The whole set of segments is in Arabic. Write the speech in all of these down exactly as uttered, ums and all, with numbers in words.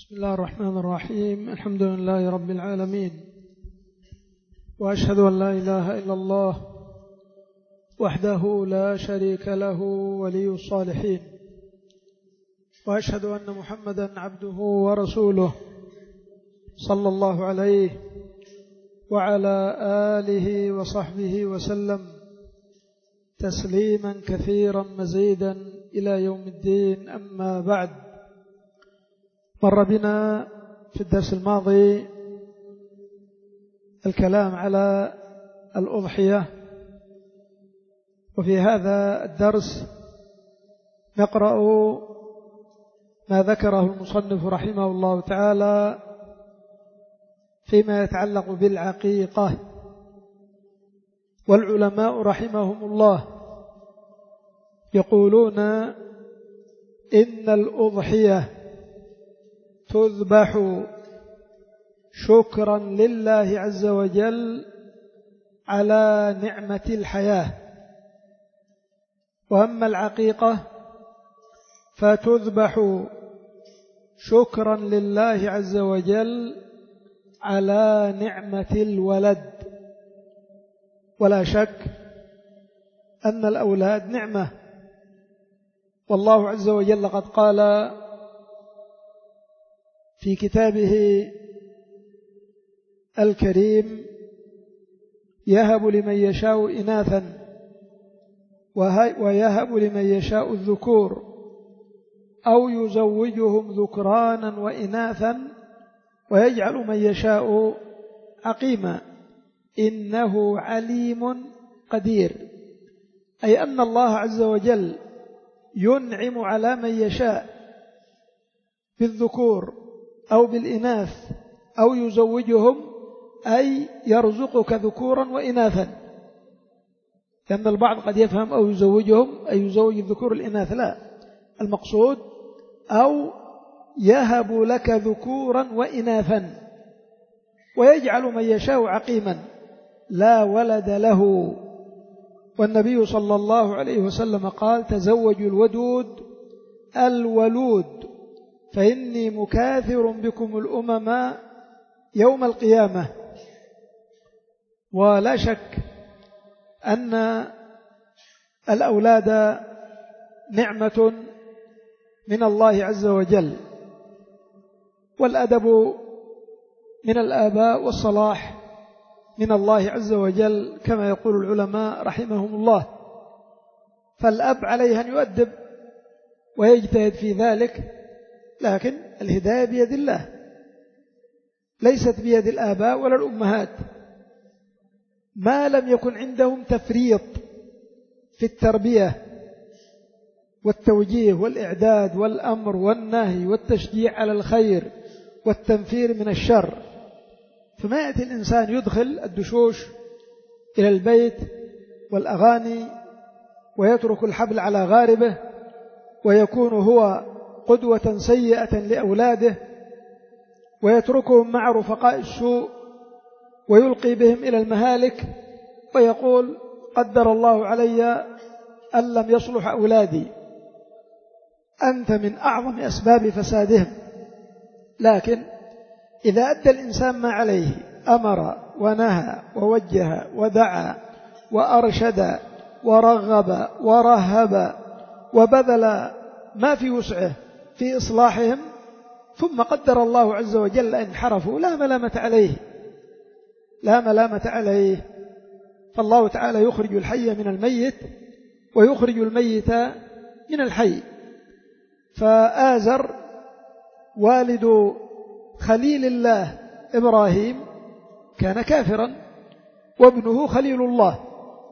بسم الله الرحمن الرحيم. الحمد لله رب العالمين، وأشهد أن لا إله إلا الله وحده لا شريك له ولي الصالحين، وأشهد أن محمدا عبده ورسوله صلى الله عليه وعلى آله وصحبه وسلم تسليما كثيرا مزيدا إلى يوم الدين. أما بعد، مر بنا في الدرس الماضي الكلام على الأضحية، وفي هذا الدرس نقرأ ما ذكره المصنف رحمه الله تعالى فيما يتعلق بالعقيقة. والعلماء رحمهم الله يقولون إن الأضحية تذبح شكرا لله عز وجل على نعمة الحياة، وأما العقيقة فتذبح شكرا لله عز وجل على نعمة الولد. ولا شك أن الأولاد نعمة، والله عز وجل قد قال في كتابه الكريم: يهب لمن يشاء إناثا ويهب لمن يشاء الذكور أو يزوجهم ذكرانا وإناثا ويجعل من يشاء عقيما إنه عليم قدير. أي أن الله عز وجل ينعم على من يشاء بالذكور أو بالإناث أو يزوجهم، أي يرزقك ذكورا وإناثا، لأن البعض قد يفهم أو يزوجهم أي يزوج الذكور الإناث، لا، المقصود أو يهب لك ذكورا وإناثا ويجعل من يشاء عقيما لا ولد له. والنبي صلى الله عليه وسلم قال: تزوجوا الودود الولود فإني مكاثر بكم الأمم يوم القيامة. ولا شك أن الأولاد نعمة من الله عز وجل، والأدب من الآباء والصلاح من الله عز وجل كما يقول العلماء رحمهم الله. فالأب عليه أن يؤدب ويجتهد في ذلك، لكن الهداية بيد الله، ليست بيد الآباء ولا الأمهات، ما لم يكن عندهم تفريط في التربية والتوجيه والإعداد والأمر والنهي والتشجيع على الخير والتنفير من الشر. فما يأتي الإنسان يدخل الدشوش إلى البيت والأغاني ويترك الحبل على غاربه ويكون هو قدوة سيئة لأولاده، ويتركهم مع رفقاء السوء ويلقي بهم إلى المهالك ويقول: قدر الله علي أن لم يصلح أولادي. أنت من أعظم أسباب فسادهم. لكن إذا أدى الإنسان ما عليه، أمر ونهى ووجه ودعا وأرشد ورغب ورهب وبذل ما في وسعه في إصلاحهم، ثم قدر الله عز وجل أن انحرفوا، لا ملامة عليه، لا ملامة عليه. فالله تعالى يخرج الحي من الميت ويخرج الميت من الحي. فآزر والد خليل الله إبراهيم كان كافرا، وابنه خليل الله،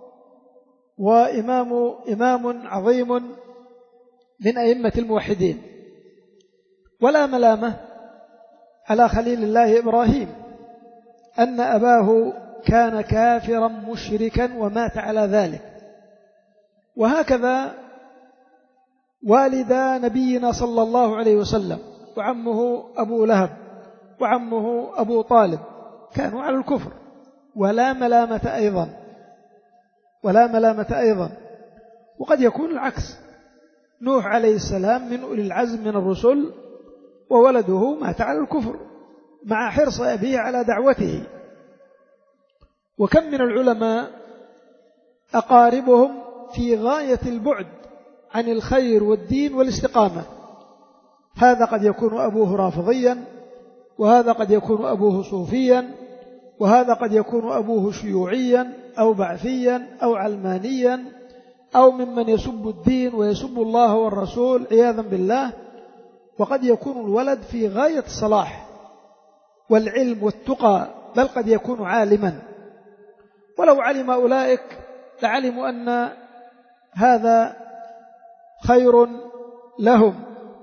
وإمام إمام عظيم من أئمة الموحدين، ولا ملامة على خليل الله إبراهيم أن أباه كان كافرا مشركا ومات على ذلك. وهكذا والدا نبينا صلى الله عليه وسلم وعمه أبو لهب وعمه أبو طالب كانوا على الكفر، ولا ملامة أيضا ولا ملامة أيضا. وقد يكون العكس، نوح عليه السلام من أولي العزم من الرسل وولده مات على الكفر مع حرص أبيه على دعوته. وكم من العلماء أقاربهم في غاية البعد عن الخير والدين والاستقامة، هذا قد يكون أبوه رافضيا، وهذا قد يكون أبوه صوفيا، وهذا قد يكون أبوه شيوعيا أو بعثيا أو علمانيا أو ممن يسب الدين ويسب الله والرسول عياذا بالله. وقد يكون الولد في غاية الصلاح والعلم والتقى، بل قد يكون عالما، ولو علم أولئك لعلموا أن هذا خير لهم.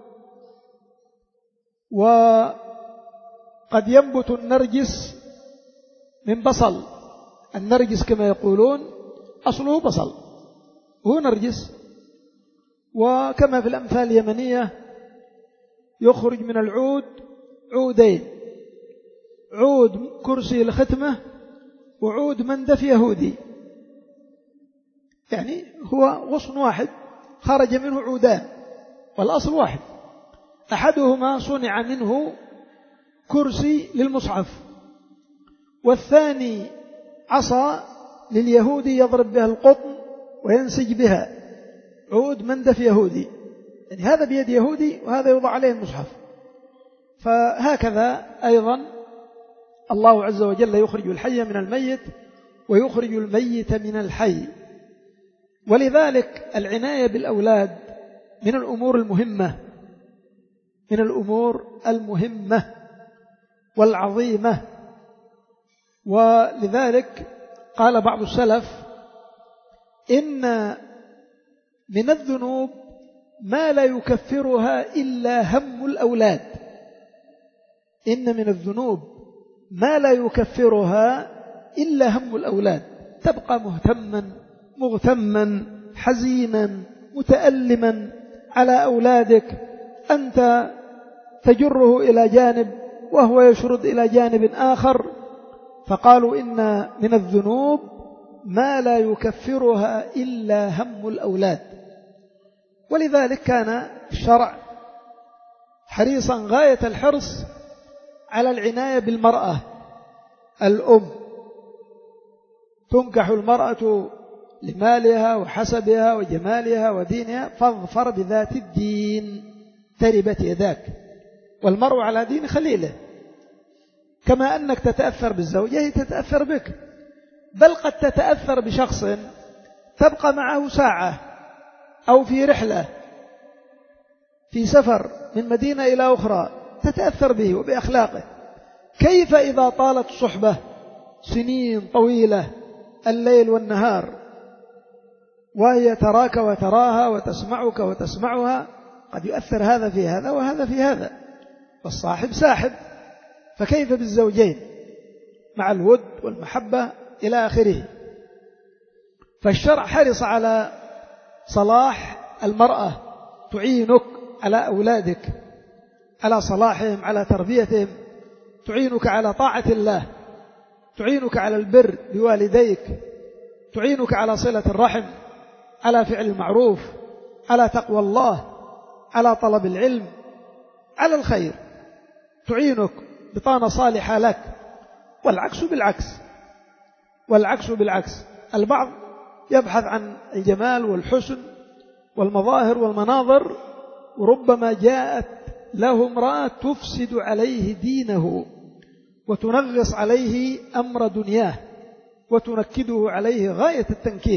وقد ينبت النرجس من بصل، النرجس كما يقولون أصله بصل، هو نرجس. وكما في الأمثال اليمنية يخرج من العود عودين، عود كرسي الختمة وعود مندف يهودي، يعني هو غصن واحد خرج منه عودان والأصل واحد، أحدهما صنع منه كرسي للمصحف، والثاني عصا لليهودي يضرب بها القطن وينسج بها، عود مندف يهودي، يعني هذا بيد يهودي وهذا يوضع عليه المصحف. فهكذا أيضا الله عز وجل يخرج الحي من الميت ويخرج الميت من الحي. ولذلك العناية بالأولاد من الأمور المهمة، من الأمور المهمة والعظيمة. ولذلك قال بعض السلف: إن من الذنوب ما لا يكفرها إلا هم الأولاد، إن من الذنوب ما لا يكفرها إلا هم الأولاد. تبقى مهتما مغتما حزينا متألما على أولادك، أنت تجره إلى جانب وهو يشرد إلى جانب آخر. فقالوا إن من الذنوب ما لا يكفرها إلا هم الأولاد. ولذلك كان الشرع حريصا غاية الحرص على العناية بالمرأة الأم. تنكح المرأة لمالها وحسبها وجمالها ودينها، فاظفر بذات الدين تربت يداك. والمرء على دين خليله، كما أنك تتأثر بالزوجة هي تتأثر بك، بل قد تتأثر بشخص تبقى معه ساعة أو في رحلة في سفر من مدينة إلى أخرى، تتأثر به وبأخلاقه. كيف إذا طالت صحبة سنين طويلة الليل والنهار، وهي تراك وتراها وتسمعك وتسمعها، قد يؤثر هذا في هذا وهذا في هذا، والصاحب ساحب. فكيف بالزوجين مع الود والمحبة إلى آخره. فالشرع حرص على صلاح المرأة، تعينك على أولادك، على صلاحهم، على تربيتهم، تعينك على طاعة الله، تعينك على البر بوالديك، تعينك على صلة الرحم، على فعل المعروف، على تقوى الله، على طلب العلم، على الخير، تعينك بطانة صالحة لك. والعكس بالعكس، والعكس بالعكس. البعض يبحث عن الجمال والحسن والمظاهر والمناظر، وربما جاءت له امرأة تفسد عليه دينه وتنغص عليه أمر دنياه وتنكده عليه غاية التنكيد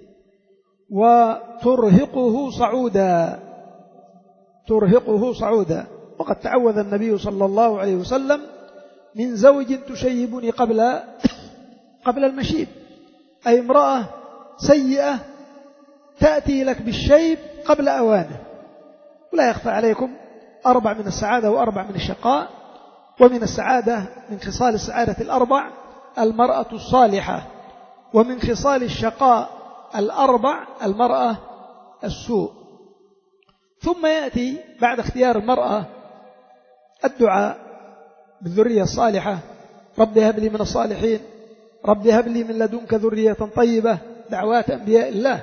وترهقه صعودا، ترهقه صعودا. وقد تعوذ النبي صلى الله عليه وسلم من زوج تشيبني قبل قبل المشيب، أي امرأة سيئة تأتي لك بالشيب قبل أوانه. ولا يخفى عليكم أربع من السعادة وأربع من الشقاء. ومن السعادة، من خصال السعادة الأربع المرأة الصالحة، ومن خصال الشقاء الأربع المرأة السوء. ثم يأتي بعد اختيار المرأة الدعاء بالذرية الصالحة: رب هب لي من الصالحين، رب هب لي من لدنك ذرية طيبة، دعوات أنبياء الله.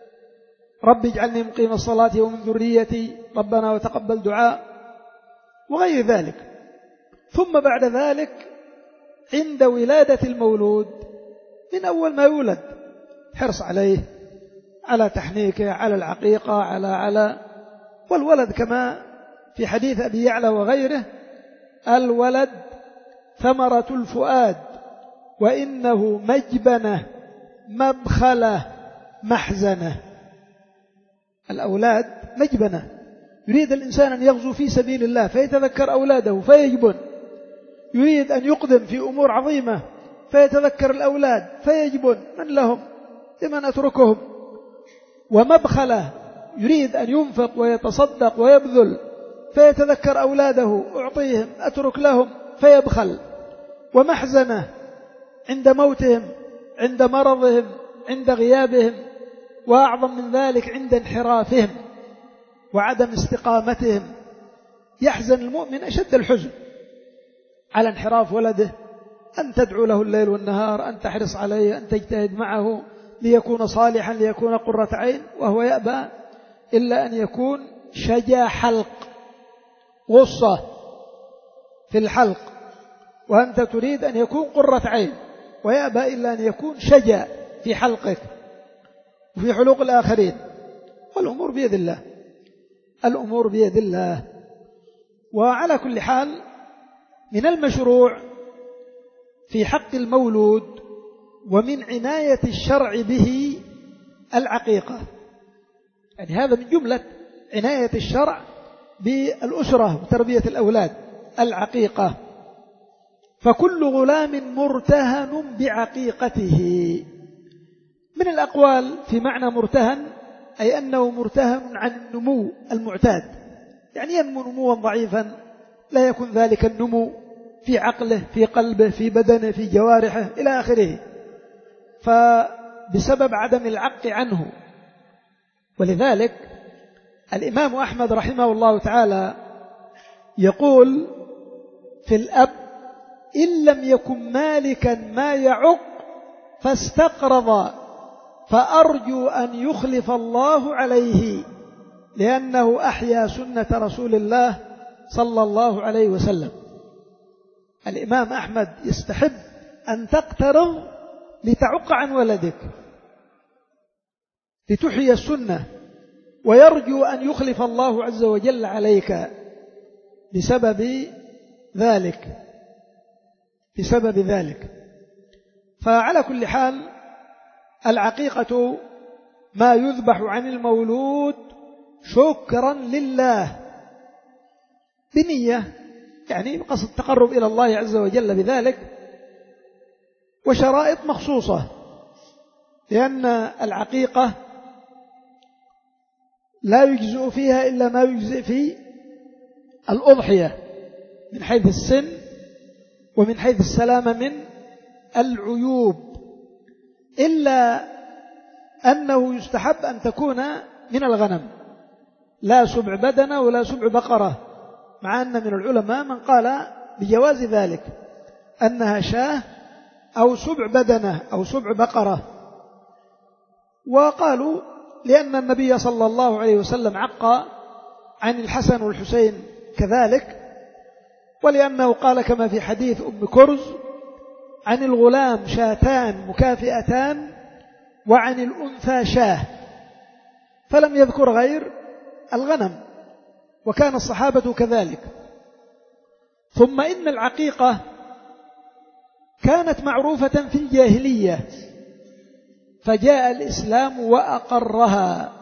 رب اجعلني مقيم الصلاة ومن ذريتي، ربنا وتقبل دعاء. وغير ذلك. ثم بعد ذلك عند ولادة المولود من أول ما يولد حرص عليه، على تحنيكه، على العقيقة، على على والولد كما في حديث أبي يعلى وغيره: الولد ثمرة الفؤاد وإنه مجبنة مبخلة محزنة. الأولاد مجبنة، يريد الإنسان أن يغزو في سبيل الله فيتذكر أولاده فيجبن، يريد أن يقدم في أمور عظيمة فيتذكر الأولاد فيجبن، من لهم لمن أتركهم. ومبخلة، يريد أن ينفق ويتصدق ويبذل فيتذكر أولاده، أعطيهم أترك لهم فيبخل. ومحزنة، عند موتهم، عند مرضهم، عند غيابهم، وأعظم من ذلك عند انحرافهم وعدم استقامتهم. يحزن المؤمن أشد الحزن على انحراف ولده، أن تدعو له الليل والنهار، أن تحرص عليه، أن تجتهد معه ليكون صالحا، ليكون قرة عين، وهو يأبى إلا أن يكون شجا حلق، غصة في الحلق، وأنت تريد أن يكون قرة عين، ويأبى إلا أن يكون شجا في حلقك وفي حلوق الآخرين. والأمور بيد الله، الأمور بيد الله. وعلى كل حال من المشروع في حق المولود ومن عناية الشرع به العقيقة، يعني هذا من جملة عناية الشرع بالأسرة وتربية الأولاد، العقيقة. فكل غلام مرتهن بعقيقته. من الأقوال في معنى مرتهن أي أنه مرتهن عن النمو المعتاد، يعني ينمو نموا ضعيفا، لا يكون ذلك النمو في عقله، في قلبه، في بدنه، في جوارحه إلى آخره، فبسبب عدم العق عنه. ولذلك الإمام أحمد رحمه الله تعالى يقول في الأب: إن لم يكن مالكا ما يعق فاستقرض فأرجو أن يخلف الله عليه، لأنه أحيا سنة رسول الله صلى الله عليه وسلم. الإمام أحمد يستحب أن تقترض لتعق عن ولدك، لتحيي السنة، ويرجو أن يخلف الله عز وجل عليك بسبب ذلك بسبب ذلك. فعلى كل حال العقيقة ما يذبح عن المولود شكرا لله بنية، يعني بقصد التقرب إلى الله عز وجل بذلك، وشرائط مخصوصة، لأن العقيقة لا يجزئ فيها إلا ما يجزئ في الأضحية من حيث السن ومن حيث السلامة من العيوب، إلا أنه يستحب أن تكون من الغنم، لا سبع بدنة ولا سبع بقرة، مع أن من العلماء من قال بجواز ذلك، أنها شاه أو سبع بدنة أو سبع بقرة. وقالوا لأن النبي صلى الله عليه وسلم عق عن الحسن والحسين كذلك، ولأنه قال كما في حديث أم كرز: عن الغلام شاتان مكافئتان وعن الأنثى شاه، فلم يذكر غير الغنم، وكان الصحابة كذلك. ثم إن العقيقة كانت معروفة في الجاهلية، فجاء الإسلام وأقرها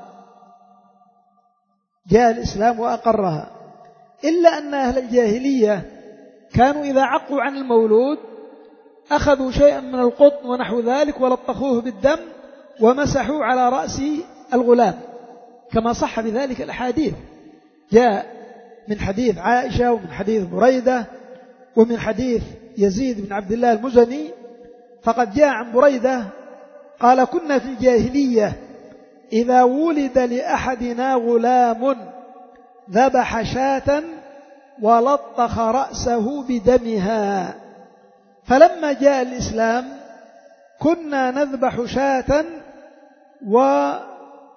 جاء الإسلام وأقرها إلا أن أهل الجاهلية كانوا إذا عقوا عن المولود أخذوا شيئا من القطن ونحو ذلك ولطخوه بالدم ومسحوا على رأس الغلام، كما صح بذلك الأحاديث، جاء من حديث عائشة ومن حديث بريدة ومن حديث يزيد بن عبد الله المزني. فقد جاء عن بريدة قال: كنا في الجاهلية إذا ولد لأحدنا غلام ذبح شاة ولطخ رأسه بدمها، فلما جاء الإسلام كنا نذبح شاة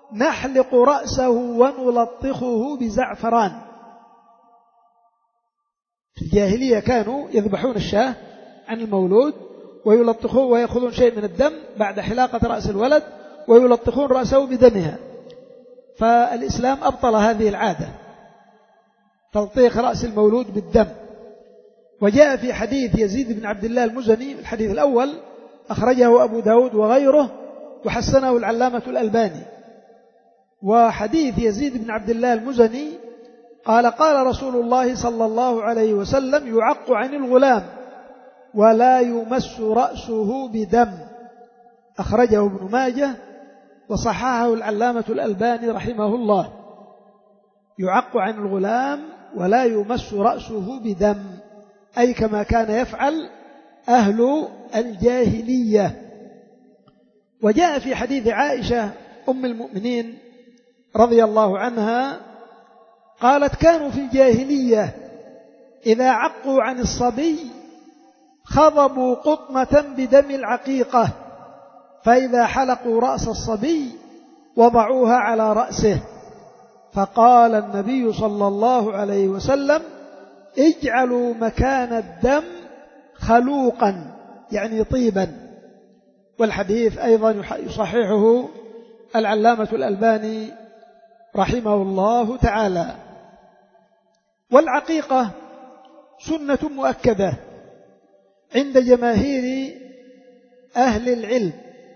ونحلق رأسه ونلطخه بزعفران. في الجاهلية كانوا يذبحون الشاة عن المولود ويلطخون ويأخذون شيء من الدم بعد حلاقة رأس الولد ويلطخون رأسه بدمها. فالإسلام أبطل هذه العادة، تلطيخ رأس المولود بالدم. وجاء في حديث يزيد بن عبد الله المزني، الحديث الأول أخرجه أبو داود وغيره وحسنه العلامة الألباني. وحديث يزيد بن عبد الله المزني قال قال رسول الله صلى الله عليه وسلم يعق عن الغلام ولا يمس رأسه بدم، أخرجه ابن ماجه وصححه العلامة الألباني رحمه الله. يعق عن الغلام ولا يمس رأسه بدم، أي كما كان يفعل أهل الجاهلية. وجاء في حديث عائشة أم المؤمنين رضي الله عنها قالت كانوا في الجاهلية إذا عقوا عن الصبي خضبوا قطمة بدم العقيقة، فإذا حلقوا رأس الصبي وضعوها على رأسه، فقال النبي صلى الله عليه وسلم اجعلوا مكان الدم خلوقا، يعني طيبا. والحديث أيضا يصححه العلامة الألباني رحمه الله تعالى. والعقيقة سنة مؤكدة عند جماهير أهل العلم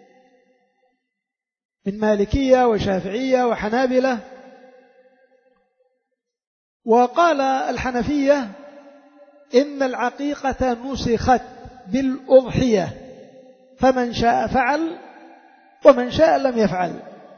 من مالكية وشافعية وحنابلة. وقال الحنفية إن العقيقة نسخت بالأضحية، فمن شاء فعل ومن شاء لم يفعل،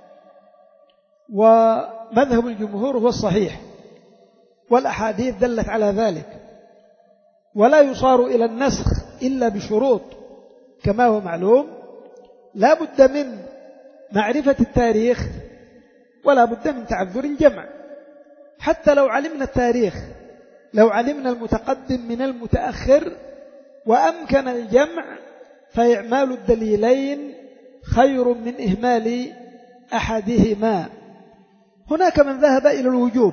ومذهب الجمهور هو الصحيح، والأحاديث دلت على ذلك. ولا يصار إلى النسخ إلا بشروط كما هو معلوم، لا بد من معرفة التاريخ ولا بد من تعذر الجمع. حتى لو علمنا التاريخ، لو علمنا المتقدم من المتأخر وأمكن الجمع، فإعمال الدليلين خير من إهمال أحدهما. هناك من ذهب إلى الوجوب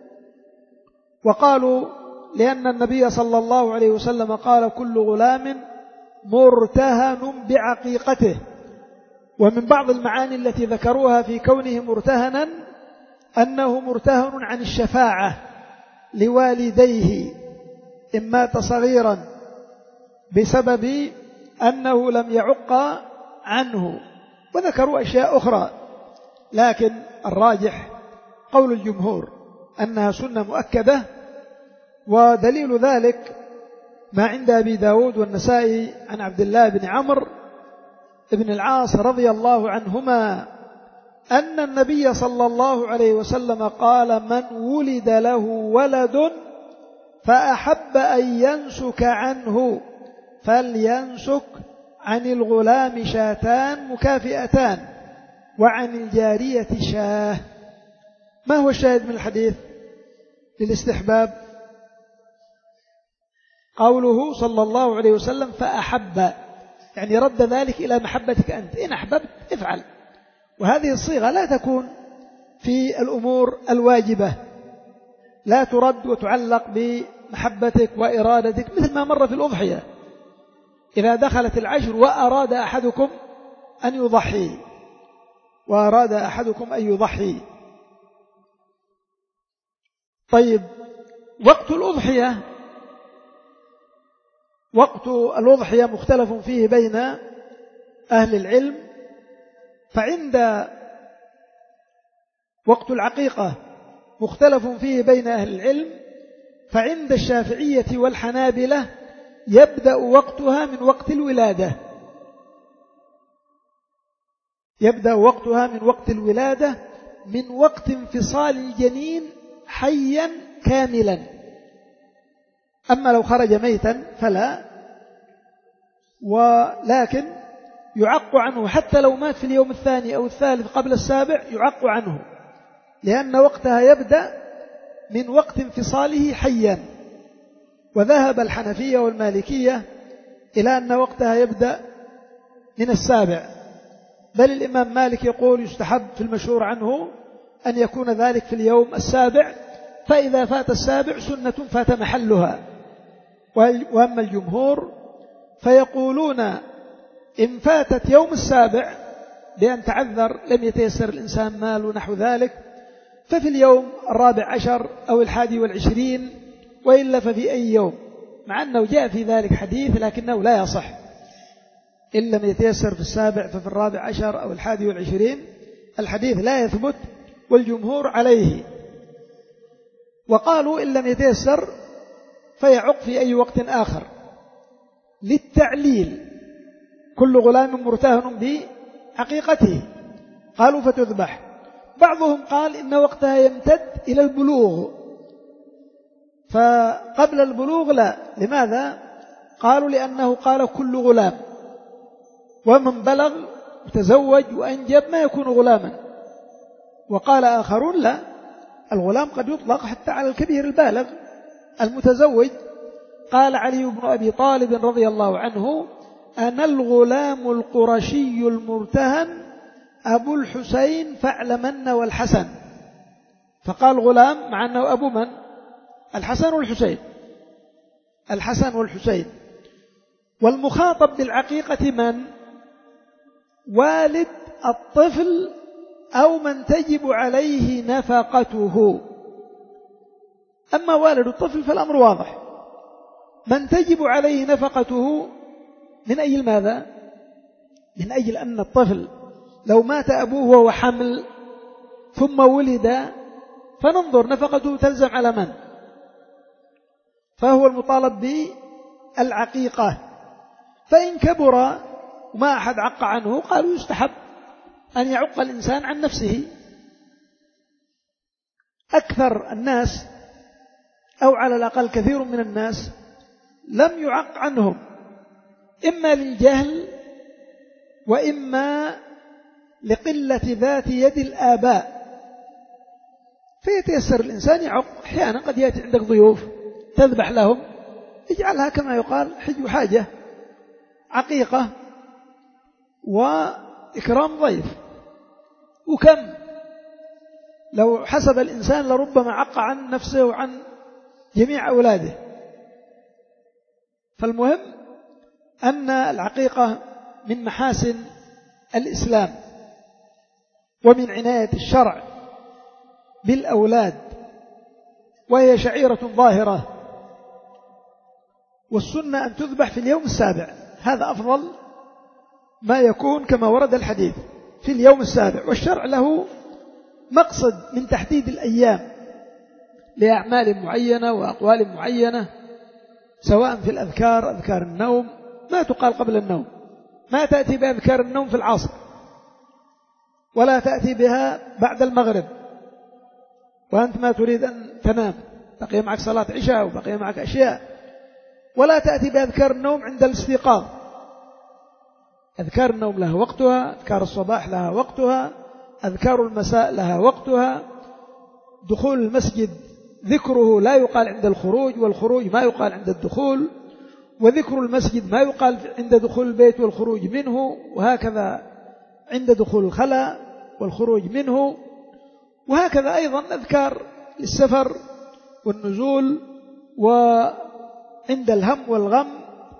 وقالوا لأن النبي صلى الله عليه وسلم قال كل غلام مرتهن بعقيقته. ومن بعض المعاني التي ذكروها في كونه مرتهنا أنه مرتهن عن الشفاعة لوالديه إن مات صغيرا بسبب أنه لم يعق عنه، وذكروا أشياء أخرى، لكن الراجح قول الجمهور أنها سنة مؤكدة. ودليل ذلك ما عند أبي داود والنسائي عن عبد الله بن عمرو بن العاص رضي الله عنهما أن النبي صلى الله عليه وسلم قال من ولد له ولد فأحب أن ينسك عنه فلينسك عن الغلام شاتان مكافئتان وعن الجارية شاه. ما هو الشاهد من الحديث للاستحباب؟ قوله صلى الله عليه وسلم فأحب، يعني رد ذلك إلى محبتك أنت، إن أحببت افعل. وهذه الصيغة لا تكون في الأمور الواجبة، لا ترد وتعلق بمحبتك وإرادتك، مثل ما مر في الأضحية إذا دخلت العشر وأراد أحدكم أن يضحي وأراد أحدكم أن يضحي. طيب، وقت الأضحية وقت الأضحية مختلف فيه بين أهل العلم. فعند وقت العقيقة مختلف فيه بين أهل العلم، فعند الشافعية والحنابلة يبدأ وقتها من وقت الولادة، يبدأ وقتها من وقت الولادة، من وقت انفصال الجنين حيا كاملا. أما لو خرج ميتا فلا، ولكن يعق عنه حتى لو مات في اليوم الثاني أو الثالث قبل السابع يعق عنه، لأن وقتها يبدأ من وقت انفصاله حيا. وذهب الحنفية والمالكية إلى أن وقتها يبدأ من السابع، بل الإمام مالك يقول يستحب في المشهور عنه أن يكون ذلك في اليوم السابع، فإذا فات السابع سنة فات محلها، وأما الجمهور فيقولون إن فاتت يوم السابع بأن تعذر لم يتيسر الإنسان مال ونحو ذلك ففي اليوم الرابع عشر أو الحادي والعشرين، وإلا ففي أي يوم، مع أنه جاء في ذلك حديث لكنه لا يصح. إن لم يتيسر في السابع ففي الرابع عشر أو الحادي والعشرين، الحديث لا يثبت والجمهور عليه. وقالوا إن لم يتيسر فيعق في أي وقت آخر للتعليل، كل غلام مرتهن بعقيقته، قالوا فتذبح. بعضهم قال إن وقتها يمتد إلى البلوغ، فقبل البلوغ لا. لماذا؟ قالوا لأنه قال كل غلام، ومن بلغ وتزوج وأنجب ما يكون غلاما. وقال آخرون لا، الغلام قد يطلق حتى على الكبير البالغ المتزوج. قال علي بن أبي طالب رضي الله عنه: أنا الغلام القرشي المرتهن أبو الحسين فاعلمن والحسن. فقال غلام مع أنه أبو من؟ الحسن والحسين، الحسن والحسين. والمخاطب بالعقيقة من؟ والد الطفل أو من تجب عليه نفقته. أما والد الطفل فالأمر واضح، من تجب عليه نفقته من أجل ماذا؟ من أجل أن الطفل لو مات أبوه وهو حمل ثم ولد فننظر نفقته تلزم على من؟ فهو المطالب بالعقيقة. فإن كبر وما أحد عق عنه قالوا يستحب أن يعق الإنسان عن نفسه. أكثر الناس أو على الأقل كثير من الناس لم يعق عنهم، إما للجهل وإما لقلة ذات يد الآباء، فيتيسر الإنسان يعق. أحيانا قد يأتي عندك ضيوف تذبح لهم، اجعلها كما يقال حج حاجة، عقيقة وإكرام ضيف. وكم لو حسب الإنسان لربما عق عن نفسه وعن جميع أولاده. فالمهم أن العقيقة من محاسن الإسلام ومن عناية الشرع بالأولاد، وهي شعيرة ظاهرة. والسنة أن تذبح في اليوم السابع، هذا أفضل ما يكون كما ورد الحديث في اليوم السابع. والشرع له مقصد من تحديد الأيام لأعمال معينة وأقوال معينة، سواء في الأذكار، أذكار النوم ما تقال قبل النوم، ما تأتي بأذكار النوم في العصر، ولا تأتي بها بعد المغرب وأنت ما تريد أن تنام، بقي معك صلاة عشاء وبقي معك أشياء. ولا تأتي بأذكار النوم عند الاستيقاظ، أذكار النوم لها وقتها، أذكار الصباح لها وقتها، أذكار المساء لها وقتها. دخول المسجد ذكره لا يقال عند الخروج، والخروج ما يقال عند الدخول، وذكر المسجد ما يقال عند دخول البيت والخروج منه، وهكذا عند دخول الخلاء والخروج منه، وهكذا أيضا أذكار السفر والنزول وعند الهم والغم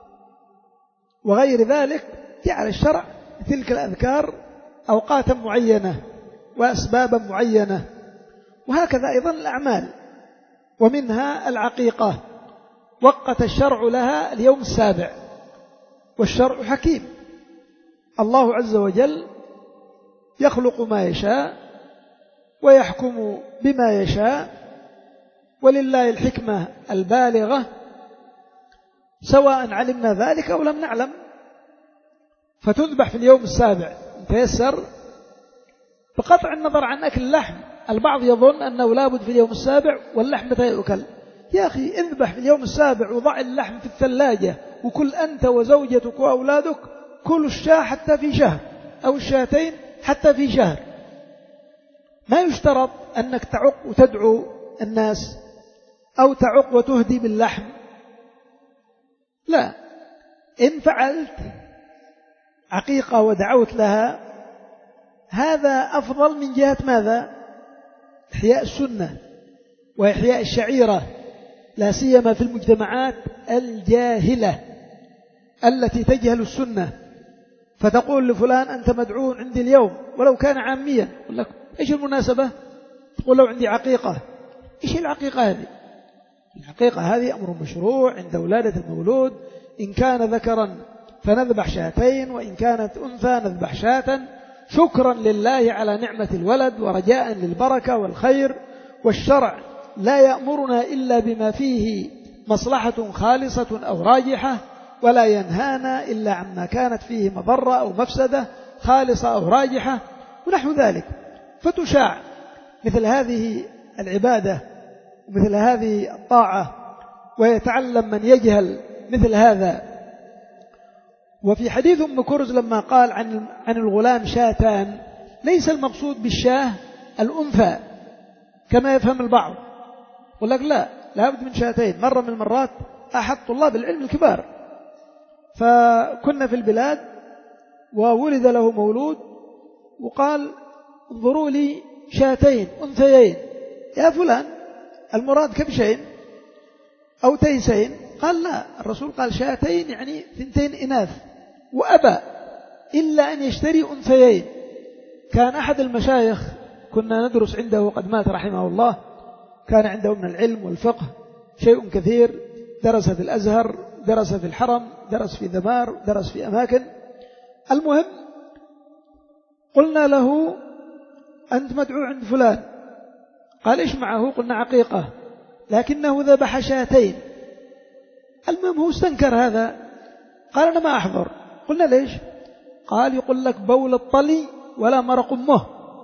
وغير ذلك. جعل الشرع تلك الأذكار أوقاتا معينة وأسبابا معينة، وهكذا أيضا الأعمال. ومنها العقيقة، وقت الشرع لها اليوم السابع، والشرع حكيم. الله عز وجل يخلق ما يشاء ويحكم بما يشاء، ولله الحكمة البالغة، سواء علمنا ذلك أو لم نعلم. فتذبح في اليوم السابع تيسر، بقطع النظر عن أكل اللحم. البعض يظن أنه لابد في اليوم السابع واللحم متى يؤكل. يا أخي اذبح في اليوم السابع وضع اللحم في الثلاجة، وكل أنت وزوجتك وأولادك كل الشاة حتى في شهر، أو الشاتين حتى في شهر. ما يشترط أنك تعق وتدعو الناس أو تعق وتهدي باللحم، لا. إن فعلت عقيقة ودعوت لها هذا أفضل من جهة ماذا؟ إحياء السنة وإحياء الشعيرة لا سيما في المجتمعات الجاهلة التي تجهل السنة، فتقول لفلان أنت مدعو عندي اليوم ولو كان عاميا، يقول لك إيش المناسبة؟ تقول لو عندي عقيقة. إيش العقيقة هذه؟ العقيقة هذه أمر مشروع عند ولادة المولود، إن كان ذكرا فنذبح شاتين، وإن كانت أنثى نذبح شاة شكرا لله على نعمة الولد ورجاء للبركة والخير. والشرع لا يأمرنا إلا بما فيه مصلحة خالصة أو راجحة، ولا ينهانا إلا عما كانت فيه مضرة أو مفسدة خالصة أو راجحة ونحو ذلك. فتشاع مثل هذه العبادة ومثل هذه الطاعة، ويتعلم من يجهل مثل هذا. وفي حديث أم كرز لما قال عن عن الغلام شاتان، ليس المقصود بالشاه الأنثى كما يفهم البعض، يقول لك لا لابد من شاتين. مرة من المرات أحد طلاب العلم الكبار فكنا في البلاد وولد له مولود، وقال انظروا لي شاتين أنثيين. يا فلان المراد كبشين أو تيسين؟ قال لا، الرسول قال شاتين يعني ثنتين إناث، وأبى إلا أن يشتري أنثيين. كان أحد المشايخ كنا ندرس عنده، قد مات رحمه الله، كان عنده من العلم والفقه شيء كثير، درس في الأزهر، درس في الحرم، درس في ذمار، درس في أماكن. المهم قلنا له أنت مدعو عند فلان، قال إيش معه؟ قلنا عقيقة، لكنه ذبح شاتين. المهم هو استنكر هذا، قال أنا ما أحضر. قلنا ليش؟ قال يقول لك بول الطلي ولا مرق أمه.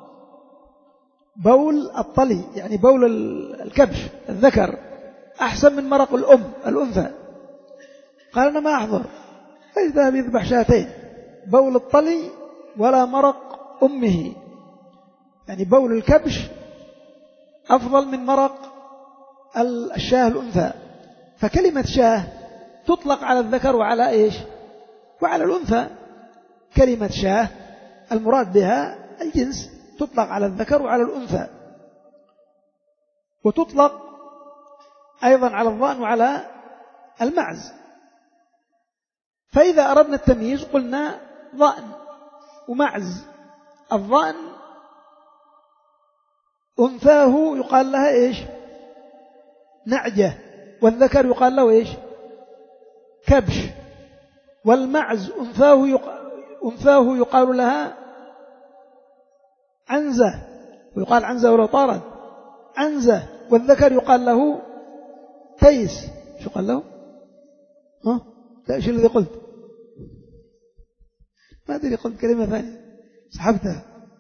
بول الطلي يعني بول الكبش الذكر أحسن من مرق الأم الأنثى. قال أنا ما أحضر، فإذا يذبح شاتين، بول الطلي ولا مرق أمه، يعني بول الكبش أفضل من مرق الشاه الأنثى. فكلمة شاه تطلق على الذكر وعلى إيش؟ وعلى الأنثى. كلمة شاه المراد بها الجنس، تطلق على الذكر وعلى الأنثى، وتطلق أيضا على الضأن وعلى المعز. فإذا أردنا التمييز قلنا ضأن ومعز. الضأن أنثاه يقال لها إيش؟ نعجة، والذكر يقال له إيش؟ كبش. والمعز أنثاه يقال, أنثاه يقال لها عنزة، ويقال عنزة ولو طارت عنزة. والذكر يقال له تيس. شو قال له؟ ها؟ لا، شو الذي قلت؟ ما أدري، قلت كلمة ثانية سحبتها.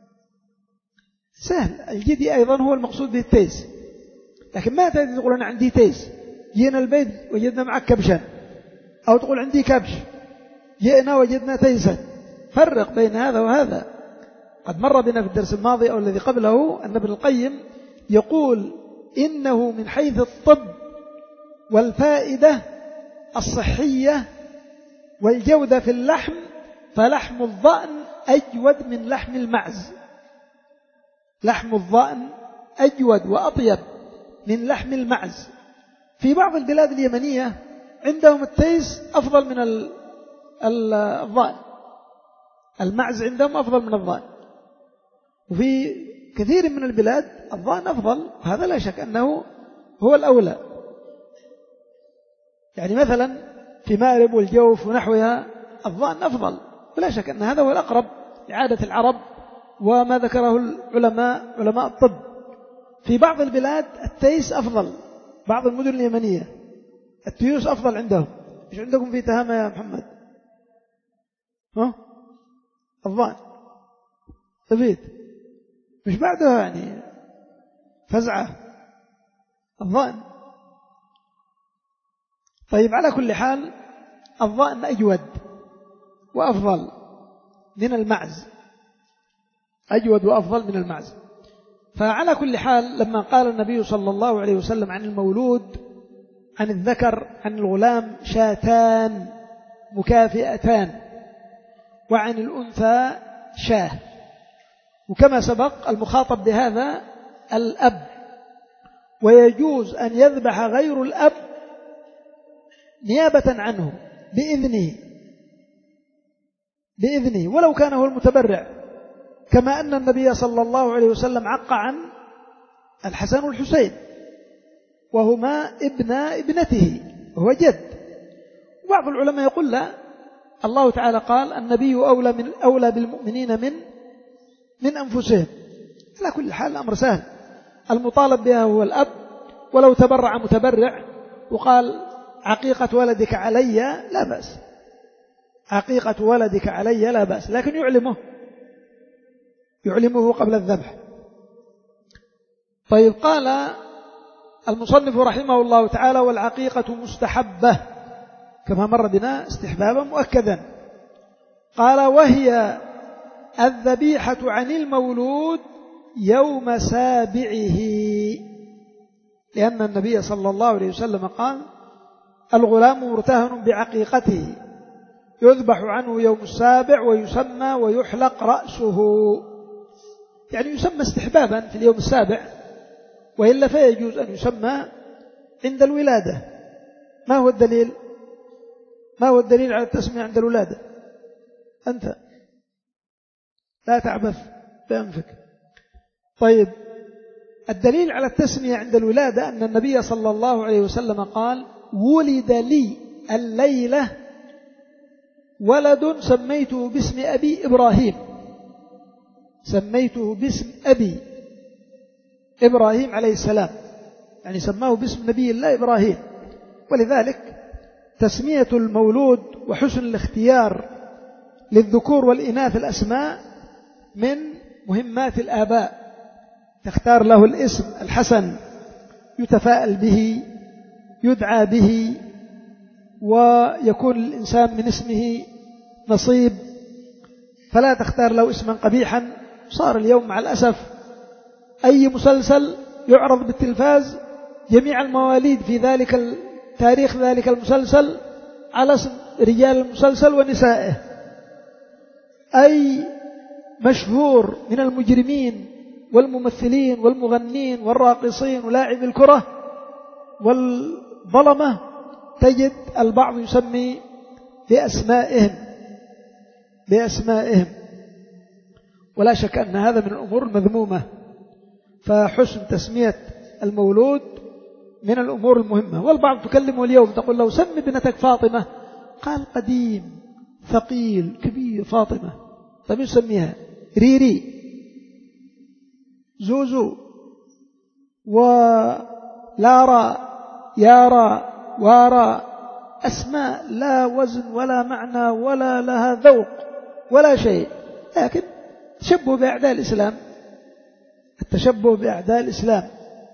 سهل، الجدي أيضا هو المقصود به التيس، لكن ما تقدر تقول أنا عندي تيس، جينا البيت وجدنا معك كبشا، أو تقول عندي كبش جئنا وجدنا تيسا. فرق بين هذا وهذا. قد مر بنا في الدرس الماضي أو الذي قبله أن ابن القيم يقول إنه من حيث الطب والفائدة الصحية والجودة في اللحم فلحم الضأن أجود من لحم المعز. لحم الضأن أجود وأطيب من لحم المعز. في بعض البلاد اليمنية عندهم التيس أفضل من الضأن، المعز عندهم أفضل من الضأن. وفي كثير من البلاد الضأن أفضل، وهذا لا شك أنه هو الأولى. يعني مثلا في مأرب والجوف ونحوها الضأن أفضل، ولا شك أن هذا هو الأقرب لعادة العرب وما ذكره العلماء علماء الطب. في بعض البلاد التيس أفضل، بعض المدن اليمنية التيوس أفضل عندهم. إيش عندكم في تهامة يا محمد؟ ها؟ الضأن تفيد مش بعدها يعني فزعة الضأن. طيب على كل حال الضأن أجود وأفضل من المعز، أجود وأفضل من المعز. فعلى كل حال لما قال النبي صلى الله عليه وسلم عن المولود، عن الذكر عن الغلام شاتان مكافئتان، وعن الأنثى شاه. وكما سبق المخاطب بهذا الأب، ويجوز أن يذبح غير الأب نيابة عنه بإذنه بإذنه ولو كان هو المتبرع، كما أن النبي صلى الله عليه وسلم عق عن الحسن والحسين وهما ابنا ابنته وهو جد. بعض العلماء يقول لا، الله تعالى قال النبي أولى, من أولى بالمؤمنين من من أنفسهم. على كل حال الأمر سهل، المطالب بها هو الأب، ولو تبرع متبرع وقال عقيقة ولدك علي لا بأس، عقيقة ولدك علي لا بأس، لكن يعلمه يعلمه قبل الذبح. طيب، قال المصنف رحمه الله تعالى والعقيقة مستحبة كما مر بنا استحبابا مؤكدا. قال وهي الذبيحة عن المولود يوم سابعه، لأن النبي صلى الله عليه وسلم قال الغلام مرتهن بعقيقته يذبح عنه يوم السابع ويسمى ويحلق رأسه، يعني يسمى استحبابا في اليوم السابع، وإلا فيجوز أن يسمى عند الولادة. ما هو الدليل؟ ما هو الدليل على التسمية عند الولادة؟ أنت لا تعبث بأنفك. طيب، الدليل على التسمية عند الولادة أن النبي صلى الله عليه وسلم قال ولد لي الليلة ولد سميته باسم أبي إبراهيم، سميته باسم أبي إبراهيم عليه السلام، يعني سماه باسم نبي الله إبراهيم. ولذلك تسمية المولود وحسن الاختيار للذكور والإناث الأسماء من مهمات الآباء، تختار له الاسم الحسن يتفاءل به يدعى به، ويكون الإنسان من اسمه نصيب، فلا تختار له اسما قبيحا. صار اليوم مع الأسف أي مسلسل يعرض بالتلفاز جميع المواليد في ذلك تاريخ ذلك المسلسل على اسم رجال المسلسل ونسائه. أي مشهور من المجرمين والممثلين والمغنين والراقصين ولاعب الكرة والظلمة تجد البعض يسمي بأسمائهم بأسمائهم ولا شك أن هذا من الأمور المذمومة. فحسن تسمية المولود من الأمور المهمة. والبعض تكلمه اليوم تقول له سمي ابنتك فاطمة، قال قديم ثقيل كبير فاطمة، طيب يسميها ريري زوزو ولارا يارا وارا، أسماء لا وزن ولا معنى ولا لها ذوق ولا شيء، لكن تشبه بأعداء الإسلام، التشبه بأعداء الإسلام.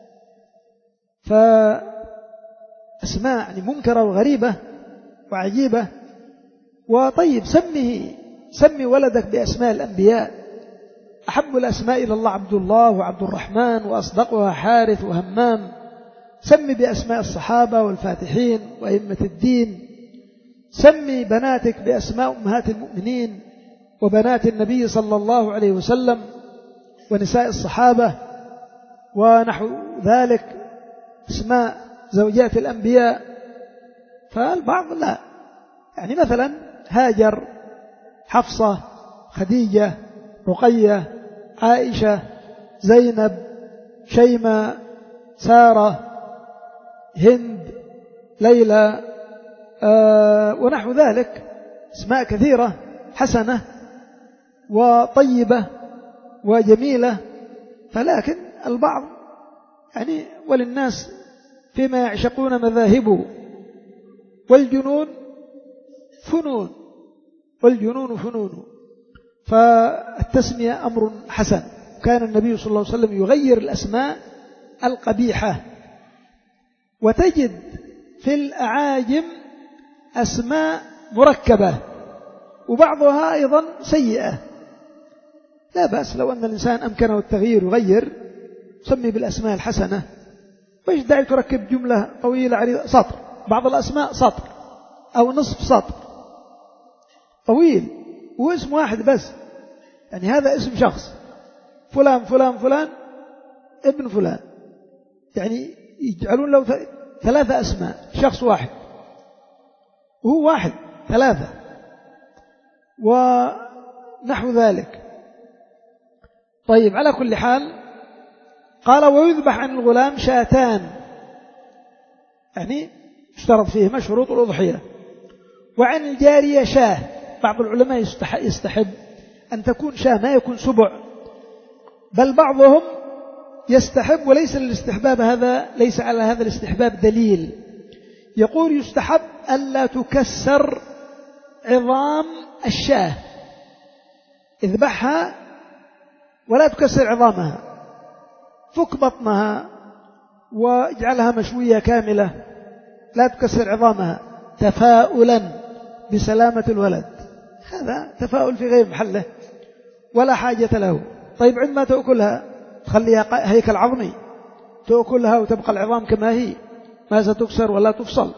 فأسماء يعني منكرة وغريبة وعجيبة. وطيب سمه سمي ولدك بأسماء الأنبياء، أحب الأسماء إلى الله عبد الله وعبد الرحمن وأصدقها حارث وهمام. سمي بأسماء الصحابة والفاتحين وأئمة الدين. سمي بناتك بأسماء أمهات المؤمنين وبنات النبي صلى الله عليه وسلم ونساء الصحابة ونحو ذلك، اسماء زوجات الأنبياء. فالبعض لا، يعني مثلا هاجر، حفصة، خديجة، رقية، عائشة، زينب، شيماء، سارة، هند، ليلى، آه ونحو ذلك، اسماء كثيرة حسنة وطيبة وجميلة. فلكن البعض يعني وللناس فيما يعشقون مذاهب، والجنون فنون والجنون فنون. فالتسمية أمر حسن. كان النبي صلى الله عليه وسلم يغير الأسماء القبيحة. وتجد في الأعاجم أسماء مركبة وبعضها أيضا سيئة، لا بأس لو أن الإنسان أمكنه التغيير يغير، سمي بالأسماء الحسنة، وإيش داعي تركب جملة طويلة عريضة؟ سطر، بعض الأسماء سطر أو نصف سطر طويل واسم واحد بس، يعني هذا اسم شخص فلان فلان فلان ابن فلان، يعني يجعلون له ثلاثة أسماء، شخص واحد وهو واحد ثلاثة ونحو ذلك. طيب على كل حال قال ويذبح عن الغلام شاتان، يعني اشترط فيه مشروط الأضحية. وعن الجارية شاه، بعض العلماء يستحب أن تكون شاه ما يكون سبع، بل بعضهم يستحب وليس الاستحباب هذا ليس على هذا الاستحباب دليل، يقول يستحب ألا تكسر عظام الشاه، اذبحها ولا تكسر عظامها، فك بطنها واجعلها مشوية كاملة، لا تكسر عظامها تفاؤلا بسلامة الولد، هذا تفاؤل في غير محله ولا حاجة له. طيب عندما تأكلها تخليها هيكل عظمي، تأكلها وتبقى العظام كما هي ما ستكسر ولا تفصل،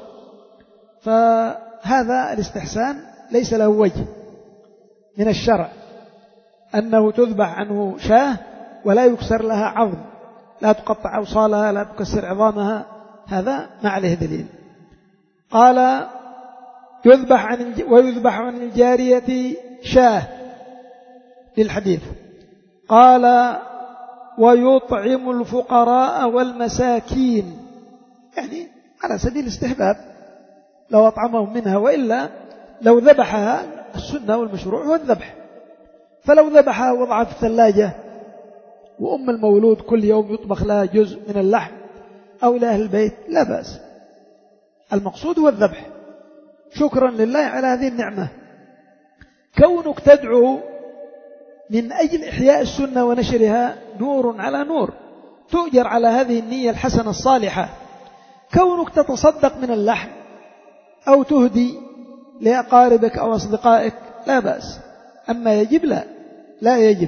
فهذا الاستحسان ليس له وجه من الشرع أنه تذبح عنه شاه ولا يكسر لها عظم، لا تقطع أوصالها لا تكسر عظامها، هذا ما عليه دليل. قال يذبح عن ويذبح عن الجارية شاه للحديث. قال ويطعم الفقراء والمساكين، يعني على سبيل الاستحباب لو أطعمهم منها، وإلا لو ذبحها السنة والمشروع هو الذبح، فلو ذبحها وضعها في الثلاجة وأم المولود كل يوم يطبخ لها جزء من اللحم أو إلى أهل البيت لا بأس، المقصود هو الذبح شكرا لله على هذه النعمة. كونك تدعو من أجل إحياء السنة ونشرها نور على نور، تؤجر على هذه النية الحسنة الصالحة. كونك تتصدق من اللحم أو تهدي لأقاربك أو أصدقائك لا بأس، أما يجب لا لا يجب.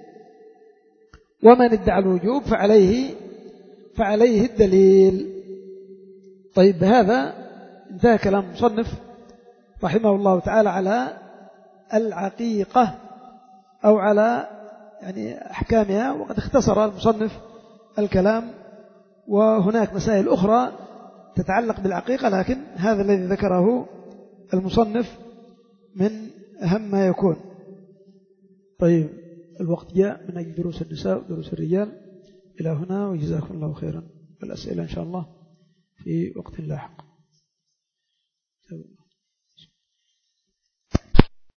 ومن ادعى الوجوب فعليه فعليه الدليل. طيب بهذا انتهى كلام المصنف رحمه الله تعالى على العقيقة أو على يعني أحكامها، وقد اختصر المصنف الكلام، وهناك مسائل أخرى تتعلق بالعقيقة، لكن هذا الذي ذكره المصنف من أهم ما يكون. طيب الوقت جاء من أجل دروس النساء ودروس الرجال. إلى هنا وجزاكم الله خيرا. الأسئلة إن شاء الله في وقت لاحق.